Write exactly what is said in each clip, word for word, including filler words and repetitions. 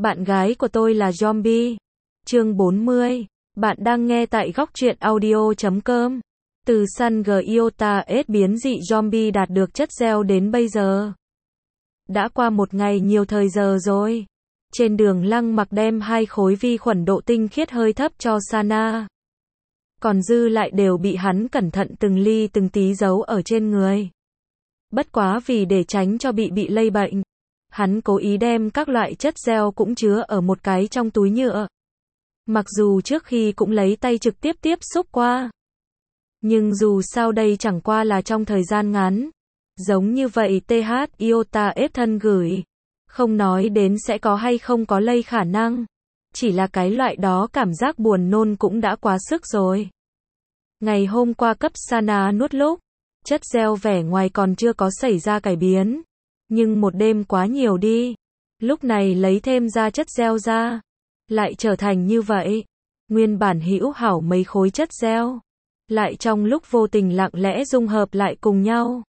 Bạn gái của tôi là zombie. Chương bốn mươi. Bạn đang nghe tại góc truyện audio chấm com. Từ Sun Iota S biến dị zombie đạt được chất gel đến bây giờ. Đã qua một ngày nhiều thời giờ rồi. Trên đường Lăng Mặc đem hai khối vi khuẩn độ tinh khiết hơi thấp cho Sana. Còn dư lại đều bị hắn cẩn thận từng ly từng tí giấu ở trên người. Bất quá vì để tránh cho bị bị lây bệnh, hắn cố ý đem các loại chất gel cũng chứa ở một cái trong túi nhựa. Mặc dù trước khi cũng lấy tay trực tiếp tiếp xúc qua. Nhưng dù sao đây chẳng qua là trong thời gian ngắn. Giống như vậy tê hát Iota ép thân gửi. Không nói đến sẽ có hay không có lây khả năng. Chỉ là cái loại đó cảm giác buồn nôn cũng đã quá sức rồi. Ngày hôm qua cấp Sana nuốt lúc. Chất gel vẻ ngoài còn chưa có xảy ra cải biến. Nhưng một đêm quá nhiều đi. Lúc này lấy thêm ra chất gel ra. Lại trở thành như vậy. Nguyên bản hữu hảo mấy khối chất gel. Lại trong lúc vô tình lặng lẽ dung hợp lại cùng nhau.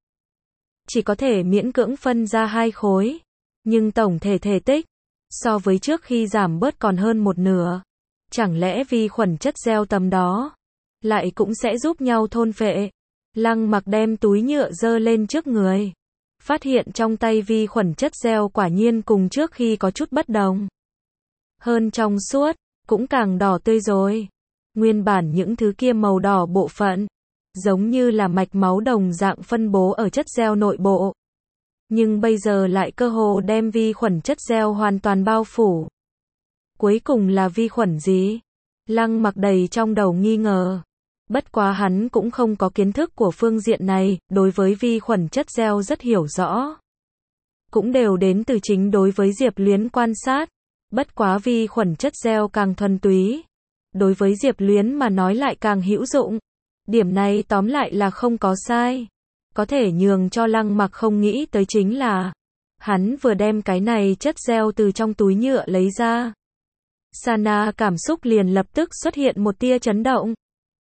Chỉ có thể miễn cưỡng phân ra hai khối. Nhưng tổng thể thể tích. So với trước khi giảm bớt còn hơn một nửa. Chẳng lẽ vi khuẩn chất gel tầm đó. Lại cũng sẽ giúp nhau thôn phệ. Lăng Mặc đem túi nhựa dơ lên trước người. Phát hiện trong tay vi khuẩn chất gel quả nhiên cùng trước khi có chút bất đồng. Hơn trong suốt, cũng càng đỏ tươi rồi. Nguyên bản những thứ kia màu đỏ bộ phận, giống như là mạch máu đồng dạng phân bố ở chất gel nội bộ. Nhưng bây giờ lại cơ hồ đem vi khuẩn chất gel hoàn toàn bao phủ. Cuối cùng là vi khuẩn gì? Lăng Mặc đầy trong đầu nghi ngờ. Bất quá hắn cũng không có kiến thức của phương diện này, đối với vi khuẩn chất gel rất hiểu rõ. Cũng đều đến từ chính đối với Diệp Luyến quan sát. Bất quá vi khuẩn chất gel càng thuần túy. Đối với Diệp Luyến mà nói lại càng hữu dụng. Điểm này tóm lại là không có sai. Có thể nhường cho Lăng Mặc không nghĩ tới chính là hắn vừa đem cái này chất gel từ trong túi nhựa lấy ra. Sana cảm xúc liền lập tức xuất hiện một tia chấn động.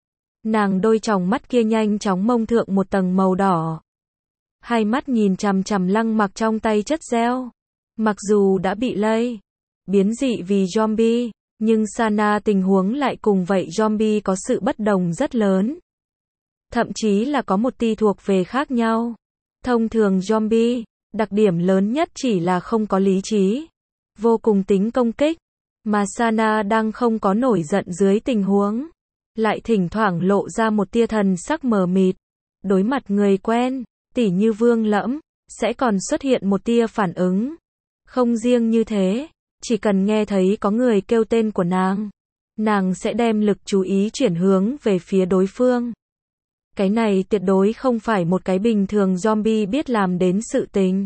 Nàng đôi tròng mắt kia nhanh chóng mông thượng một tầng màu đỏ. Hai mắt nhìn chằm chằm Lăng Mặc trong tay chất gel. Mặc dù đã bị lây, biến dị vì zombie, nhưng Sana tình huống lại cùng vậy zombie có sự bất đồng rất lớn. Thậm chí là có một tí thuộc về khác nhau. Thông thường zombie, đặc điểm lớn nhất chỉ là không có lý trí, vô cùng tính công kích. Mà Sana đang không có nổi giận dưới tình huống. Lại thỉnh thoảng lộ ra một tia thần sắc mờ mịt. Đối mặt người quen, tỉ như Vương Lẫm, sẽ còn xuất hiện một tia phản ứng. Không riêng như thế, chỉ cần nghe thấy có người kêu tên của nàng, nàng sẽ đem lực chú ý chuyển hướng về phía đối phương. Cái này tuyệt đối không phải một cái bình thường zombie biết làm đến sự tình.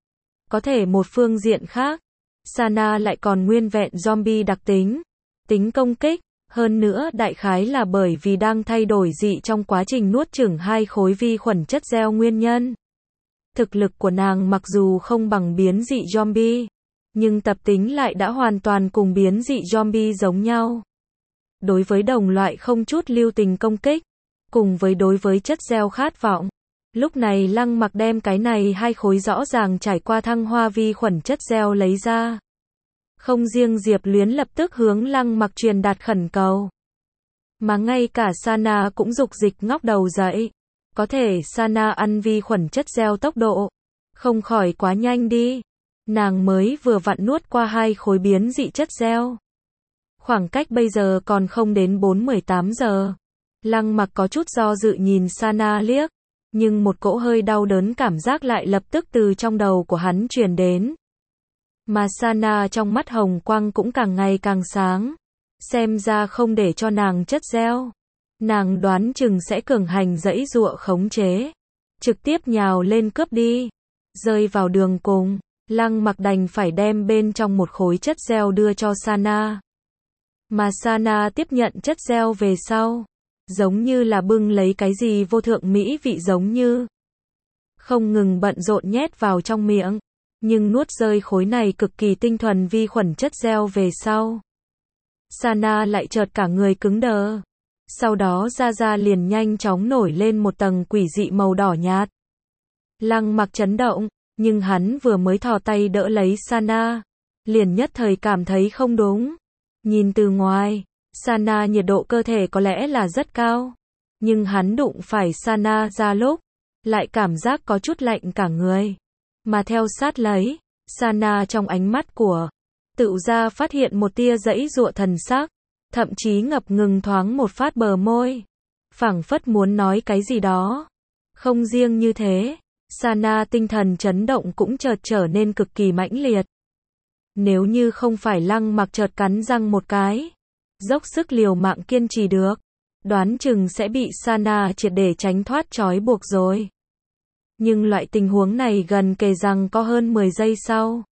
Có thể một phương diện khác, Sana lại còn nguyên vẹn zombie đặc tính, tính công kích. Hơn nữa đại khái là bởi vì đang thay đổi dị trong quá trình nuốt chửng hai khối vi khuẩn chất gel nguyên nhân. Thực lực của nàng mặc dù không bằng biến dị zombie, nhưng tập tính lại đã hoàn toàn cùng biến dị zombie giống nhau. Đối với đồng loại không chút lưu tình công kích, cùng với đối với chất gel khát vọng. Lúc này Lăng Mặc đem cái này hai khối rõ ràng trải qua thăng hoa vi khuẩn chất gel lấy ra. Không riêng Diệp Luyến lập tức hướng Lăng Mặc truyền đạt khẩn cầu. Mà ngay cả Sana cũng dục dịch ngóc đầu dậy. Có thể Sana ăn vi khuẩn chất gel tốc độ không khỏi quá nhanh đi. Nàng mới vừa vặn nuốt qua hai khối biến dị chất gel. Khoảng cách bây giờ còn không đến bốn mươi tám giờ. Lăng Mặc có chút do dự nhìn Sana liếc. Nhưng một cỗ hơi đau đớn cảm giác lại lập tức từ trong đầu của hắn truyền đến. Mà Sana trong mắt hồng quang cũng càng ngày càng sáng. Xem ra không để cho nàng chất gel. Nàng đoán chừng sẽ cường hành dãy dụa khống chế. Trực tiếp nhào lên cướp đi. Rơi vào đường cùng, Lăng Mặc đành phải đem bên trong một khối chất gel đưa cho Sana. Mà Sana tiếp nhận chất gel về sau. Giống như là bưng lấy cái gì vô thượng mỹ vị giống như. Không ngừng bận rộn nhét vào trong miệng. Nhưng nuốt rơi khối này cực kỳ tinh thuần vi khuẩn chất gel về sau. Sana lại chợt cả người cứng đờ. Sau đó da da liền nhanh chóng nổi lên một tầng quỷ dị màu đỏ nhạt. Lăng Mặc chấn động, nhưng hắn vừa mới thò tay đỡ lấy Sana. liền nhất thời cảm thấy không đúng. Nhìn từ ngoài, Sana nhiệt độ cơ thể có lẽ là rất cao, nhưng hắn đụng phải Sana ra lúc, lại cảm giác có chút lạnh cả người. Mà theo sát lấy, Sana trong ánh mắt của Tựu Gia phát hiện một tia giãy giụa thần sắc, thậm chí ngập ngừng thoáng một phát bờ môi, phảng phất muốn nói cái gì đó. Không riêng như thế, Sana tinh thần chấn động cũng chợt trở nên cực kỳ mãnh liệt. Nếu như không phải Lăng Mặc chợt cắn răng một cái, dốc sức liều mạng kiên trì được, đoán chừng sẽ bị Sana triệt để tránh thoát trói buộc rồi. Nhưng loại tình huống này gần kề rằng có hơn mười giây sau,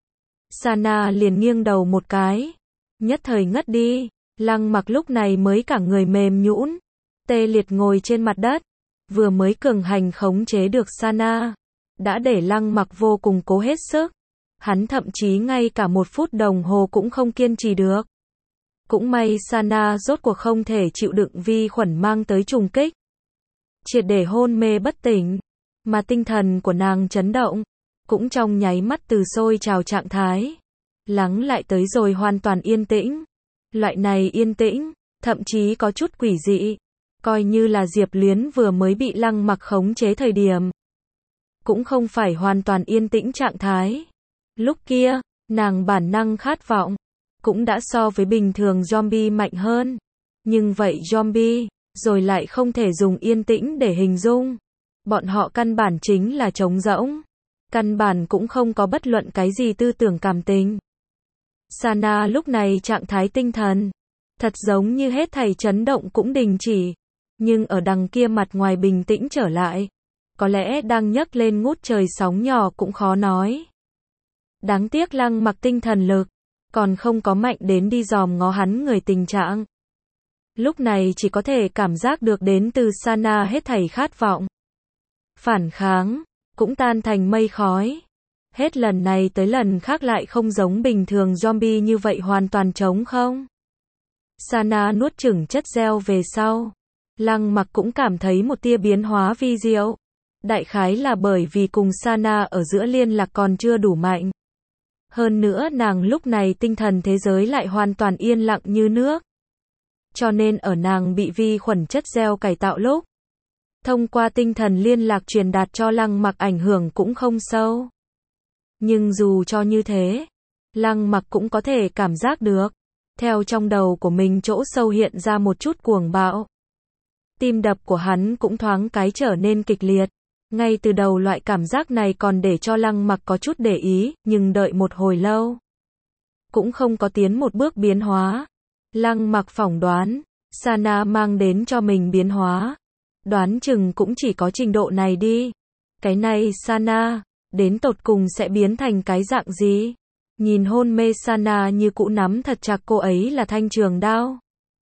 Sana liền nghiêng đầu một cái, nhất thời ngất đi. Lăng Mặc lúc này mới cả người mềm nhũn, tê liệt ngồi trên mặt đất, vừa mới cường hành khống chế được Sana, đã để Lăng Mặc vô cùng cố hết sức. Hắn thậm chí ngay cả một phút đồng hồ cũng không kiên trì được. Cũng may Sana rốt cuộc không thể chịu đựng vi khuẩn mang tới trùng kích, triệt để hôn mê bất tỉnh, mà tinh thần của nàng chấn động, cũng trong nháy mắt từ sôi trào trạng thái, lắng lại tới rồi hoàn toàn yên tĩnh. Loại này yên tĩnh, thậm chí có chút quỷ dị, coi như là Diệp Luyến vừa mới bị Lăng Mặc khống chế thời điểm, cũng không phải hoàn toàn yên tĩnh trạng thái. Lúc kia, nàng bản năng khát vọng, cũng đã so với bình thường zombie mạnh hơn. Nhưng vậy zombie, rồi lại không thể dùng yên tĩnh để hình dung. Bọn họ căn bản chính là trống rỗng. Căn bản cũng không có bất luận cái gì tư tưởng cảm tình. Sana lúc này trạng thái tinh thần, thật giống như hết thảy chấn động cũng đình chỉ. Nhưng ở đằng kia mặt ngoài bình tĩnh trở lại. Có lẽ đang nhấc lên ngút trời sóng nhỏ cũng khó nói. Đáng tiếc Lăng Mặc tinh thần lực, còn không có mạnh đến đi dòm ngó hắn người tình trạng. Lúc này chỉ có thể cảm giác được đến từ Sana hết thảy khát vọng. Phản kháng, cũng tan thành mây khói. Hết lần này tới lần khác lại không giống bình thường zombie như vậy hoàn toàn trống không. Sana nuốt chửng chất gel về sau, Lăng Mặc cũng cảm thấy một tia biến hóa vi diệu. Đại khái là bởi vì cùng Sana ở giữa liên lạc còn chưa đủ mạnh. Hơn nữa nàng lúc này tinh thần thế giới lại hoàn toàn yên lặng như nước. Cho nên ở nàng bị vi khuẩn chất gel cải tạo lúc, thông qua tinh thần liên lạc truyền đạt cho Lăng Mặc ảnh hưởng cũng không sâu. Nhưng dù cho như thế, Lăng Mặc cũng có thể cảm giác được, theo trong đầu của mình chỗ sâu hiện ra một chút cuồng bạo. Tim đập của hắn cũng thoáng cái trở nên kịch liệt. Ngay từ đầu loại cảm giác này còn để cho Lăng Mặc có chút để ý, nhưng đợi một hồi lâu, cũng không có tiến một bước biến hóa. Lăng Mặc phỏng đoán, Sana mang đến cho mình biến hóa. Đoán chừng cũng chỉ có trình độ này đi. Cái này Sana, đến tột cùng sẽ biến thành cái dạng gì? Nhìn hôn mê Sana như cũ nắm thật chặt cô ấy là thanh trường đao.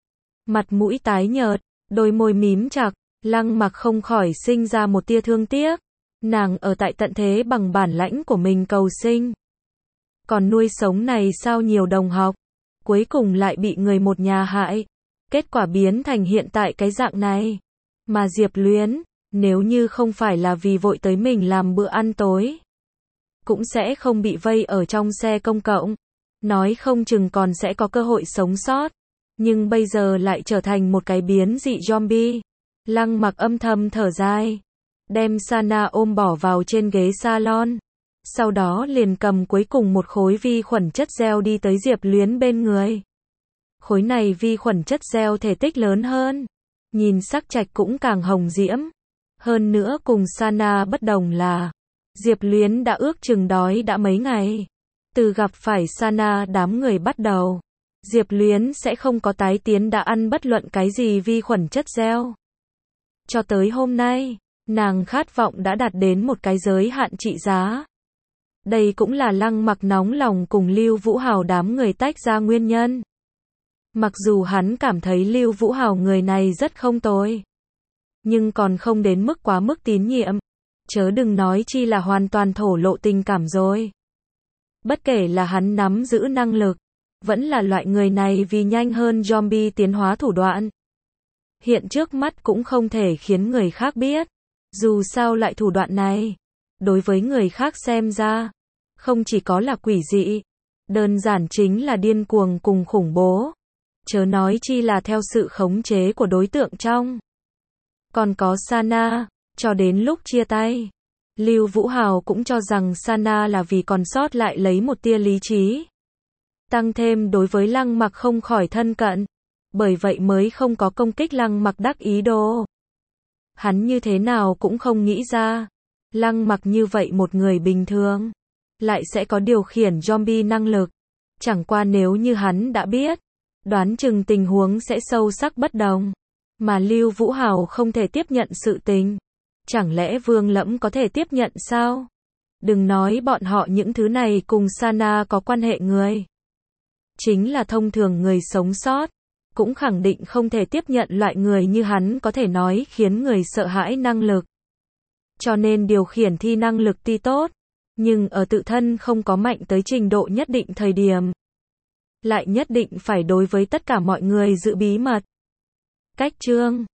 Mặt mũi tái nhợt, đôi môi mím chặt, Lăng Mặc không khỏi sinh ra một tia thương tiếc. Nàng ở tại tận thế bằng bản lãnh của mình cầu sinh. Còn nuôi sống này sao nhiều đồng học, cuối cùng lại bị người một nhà hại. Kết quả biến thành hiện tại cái dạng này. Mà Diệp Luyến, nếu như không phải là vì vội tới mình làm bữa ăn tối, cũng sẽ không bị vây ở trong xe công cộng. Nói không chừng còn sẽ có cơ hội sống sót. Nhưng bây giờ lại trở thành một cái biến dị zombie. Lăng Mặc âm thầm thở dài, đem Sana ôm bỏ vào trên ghế salon. Sau đó liền cầm cuối cùng một khối vi khuẩn chất gel đi tới Diệp Luyến bên người. Khối này vi khuẩn chất gel thể tích lớn hơn, nhìn sắc trạch cũng càng hồng diễm. Hơn nữa cùng Sana bất đồng là, Diệp Luyến đã ước chừng đói đã mấy ngày. Từ gặp phải Sana đám người bắt đầu, Diệp Luyến sẽ không có tái tiến đã ăn bất luận cái gì vi khuẩn chất gel. Cho tới hôm nay, nàng khát vọng đã đạt đến một cái giới hạn trị giá. Đây cũng là Lăng Mặc nóng lòng cùng Lưu Vũ Hào đám người tách ra nguyên nhân. Mặc dù hắn cảm thấy Lưu Vũ Hào người này rất không tồi, nhưng còn không đến mức quá mức tín nhiệm. Chớ đừng nói chi là hoàn toàn thổ lộ tình cảm rồi. Bất kể là hắn nắm giữ năng lực, vẫn là loại người này vì nhanh hơn zombie tiến hóa thủ đoạn. Hiện trước mắt cũng không thể khiến người khác biết. Dù sao loại thủ đoạn này, đối với người khác xem ra, không chỉ có là quỷ dị, Đơn giản chính là điên cuồng cùng khủng bố. Chớ nói chi là theo sự khống chế của đối tượng trong. Còn có Sana, cho đến lúc chia tay, Lưu Vũ Hào cũng cho rằng Sana là vì còn sót lại lấy một tia lý trí. Tăng thêm đối với Lăng Mặc không khỏi thân cận, bởi vậy mới không có công kích Lăng Mặc đắc ý đồ. Hắn như thế nào cũng không nghĩ ra, Lăng Mặc như vậy một người bình thường, lại sẽ có điều khiển zombie năng lực. Chẳng qua nếu như hắn đã biết, đoán chừng tình huống sẽ sâu sắc bất đồng. Mà Lưu Vũ Hào không thể tiếp nhận sự tình. Chẳng lẽ Vương Lẫm có thể tiếp nhận sao? Đừng nói bọn họ những thứ này cùng Sana có quan hệ người. Chính là thông thường người sống sót, cũng khẳng định không thể tiếp nhận loại người như hắn có thể nói khiến người sợ hãi năng lực. Cho nên điều khiển thi năng lực tuy tốt, nhưng ở tự thân không có mạnh tới trình độ nhất định thời điểm, lại nhất định phải đối với tất cả mọi người giữ bí mật. Cách chương